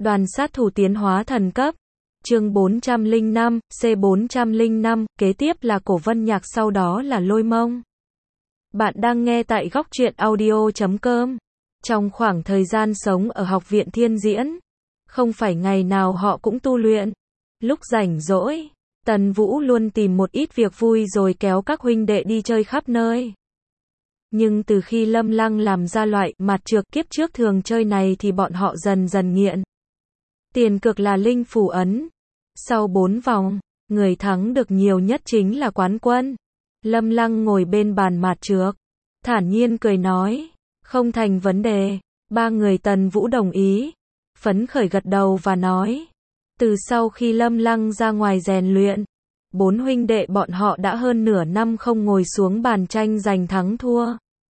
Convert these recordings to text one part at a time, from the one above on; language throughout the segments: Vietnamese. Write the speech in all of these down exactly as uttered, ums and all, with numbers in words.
Đoàn sát thủ tiến hóa thần cấp. Chương bốn trăm lẻ năm, C bốn trăm lẻ năm, kế tiếp là Cổ Vân Nhạc, sau đó là Lôi Mông. Bạn đang nghe tại góc truyện audio chấm com. Trong khoảng thời gian sống ở học viện Thiên Diễn, không phải ngày nào họ cũng tu luyện. Lúc rảnh rỗi, Tần Vũ luôn tìm một ít việc vui rồi kéo các huynh đệ đi chơi khắp nơi. Nhưng từ khi Lâm Lăng làm ra loại mặt trược kiếp trước thường chơi này thì bọn họ dần dần nghiện. Tiền cược là linh phù ấn. Sau bốn vòng, người thắng được nhiều nhất chính là quán quân. Lâm Lăng ngồi bên bàn mạt trược, thản nhiên cười nói, không thành vấn đề. Ba người Tần Vũ đồng ý, phấn khởi gật đầu và nói, từ sau khi Lâm Lăng ra ngoài rèn luyện, bốn huynh đệ bọn họ đã hơn nửa năm không ngồi xuống bàn tranh giành thắng thua.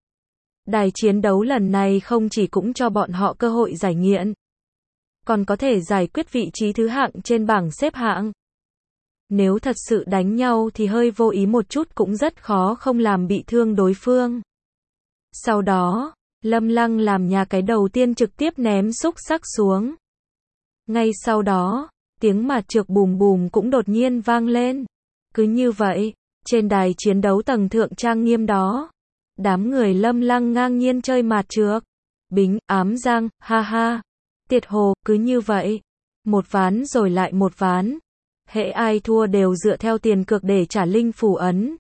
Đài chiến đấu lần này không chỉ cũng cho bọn họ cơ hội giải nghiện, còn có thể giải quyết vị trí thứ hạng trên bảng xếp hạng. Nếu thật sự đánh nhau thì hơi vô ý một chút cũng rất khó không làm bị thương đối phương. Sau đó, Lâm Lăng làm nhà cái đầu tiên trực tiếp ném xúc xắc xuống. Ngay sau đó, tiếng mạt trược bùm bùm cũng đột nhiên vang lên. Cứ như vậy, trên đài chiến đấu tầng thượng trang nghiêm đó, đám người Lâm Lăng ngang nhiên chơi mạt trược. Bính, ám giang, ha ha. Tiệt hồ, cứ như vậy. Một ván rồi lại một ván. Hễ ai thua đều dựa theo tiền cược để trả linh phù ấn.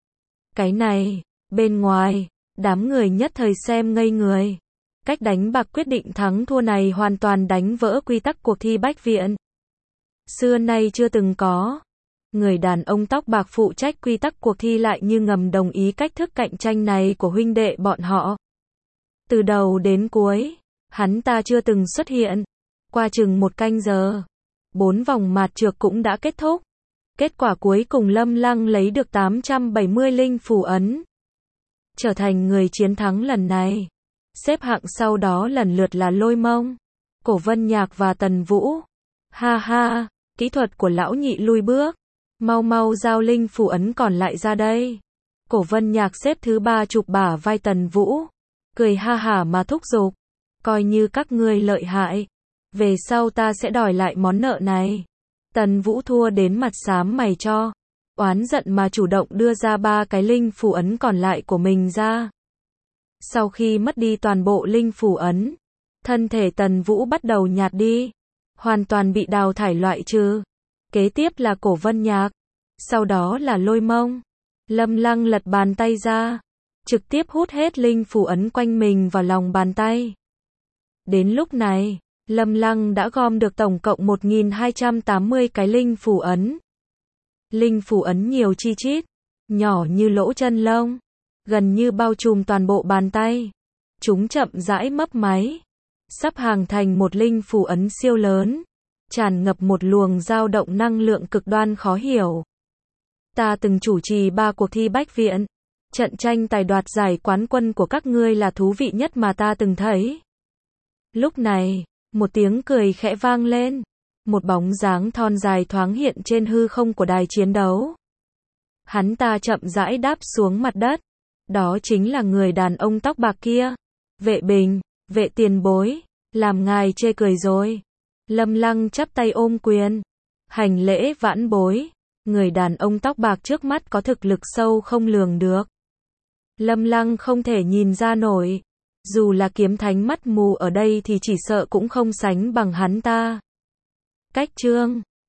Cái này, bên ngoài, đám người nhất thời xem ngây người. Cách đánh bạc quyết định thắng thua này hoàn toàn đánh vỡ quy tắc cuộc thi bách viện. Xưa nay chưa từng có. Người đàn ông tóc bạc phụ trách quy tắc cuộc thi lại như ngầm đồng ý cách thức cạnh tranh này của huynh đệ bọn họ. Từ đầu đến cuối, hắn ta chưa từng xuất hiện. Qua chừng một canh giờ, bốn vòng mạt trược cũng đã kết thúc. Kết quả cuối cùng Lâm Lăng lấy được tám trăm bảy mươi linh phù ấn, trở thành người chiến thắng lần này. Xếp hạng sau đó lần lượt là Lôi Mông, Cổ Vân Nhạc và Tần Vũ. Ha ha, kỹ thuật của lão nhị lui bước. Mau mau giao linh phù ấn còn lại ra đây. Cổ Vân Nhạc xếp thứ ba chụp bả vai Tần Vũ, cười ha hả mà thúc giục. Coi như các ngươi lợi hại, về sau ta sẽ đòi lại món nợ này. Tần Vũ thua đến mặt xám mày cho, oán giận mà chủ động đưa ra ba cái linh phù ấn còn lại của mình ra. Sau khi mất đi toàn bộ linh phù ấn, thân thể Tần Vũ bắt đầu nhạt đi, hoàn toàn bị đào thải loại trừ. Kế tiếp là Cổ Vân Nhạc, sau đó là Lôi Mông. Lâm Lăng lật bàn tay ra, trực tiếp hút hết linh phù ấn quanh mình vào lòng bàn tay. Đến lúc này, Lâm Lăng đã gom được tổng cộng một nghìn hai trăm tám mươi cái linh phù ấn. Linh phù ấn nhiều chi chít, nhỏ như lỗ chân lông, gần như bao trùm toàn bộ bàn tay. Chúng chậm rãi mấp máy, sắp hàng thành một linh phù ấn siêu lớn, tràn ngập một luồng dao động năng lượng cực đoan khó hiểu. Ta từng chủ trì ba cuộc thi bách viện, trận tranh tài đoạt giải quán quân của các ngươi là thú vị nhất mà ta từng thấy. Lúc này, một tiếng cười khẽ vang lên, một bóng dáng thon dài thoáng hiện trên hư không của đài chiến đấu. Hắn ta chậm rãi đáp xuống mặt đất, đó chính là người đàn ông tóc bạc kia. Vệ Bình, vệ tiền bối, làm ngài chê cười rồi. Lâm Lăng chắp tay ôm quyền, hành lễ vãn bối. Người đàn ông tóc bạc trước mắt có thực lực sâu không lường được. Lâm Lăng không thể nhìn ra nổi. Dù là kiếm thánh mắt mù ở đây thì chỉ sợ cũng không sánh bằng hắn ta. Cách chương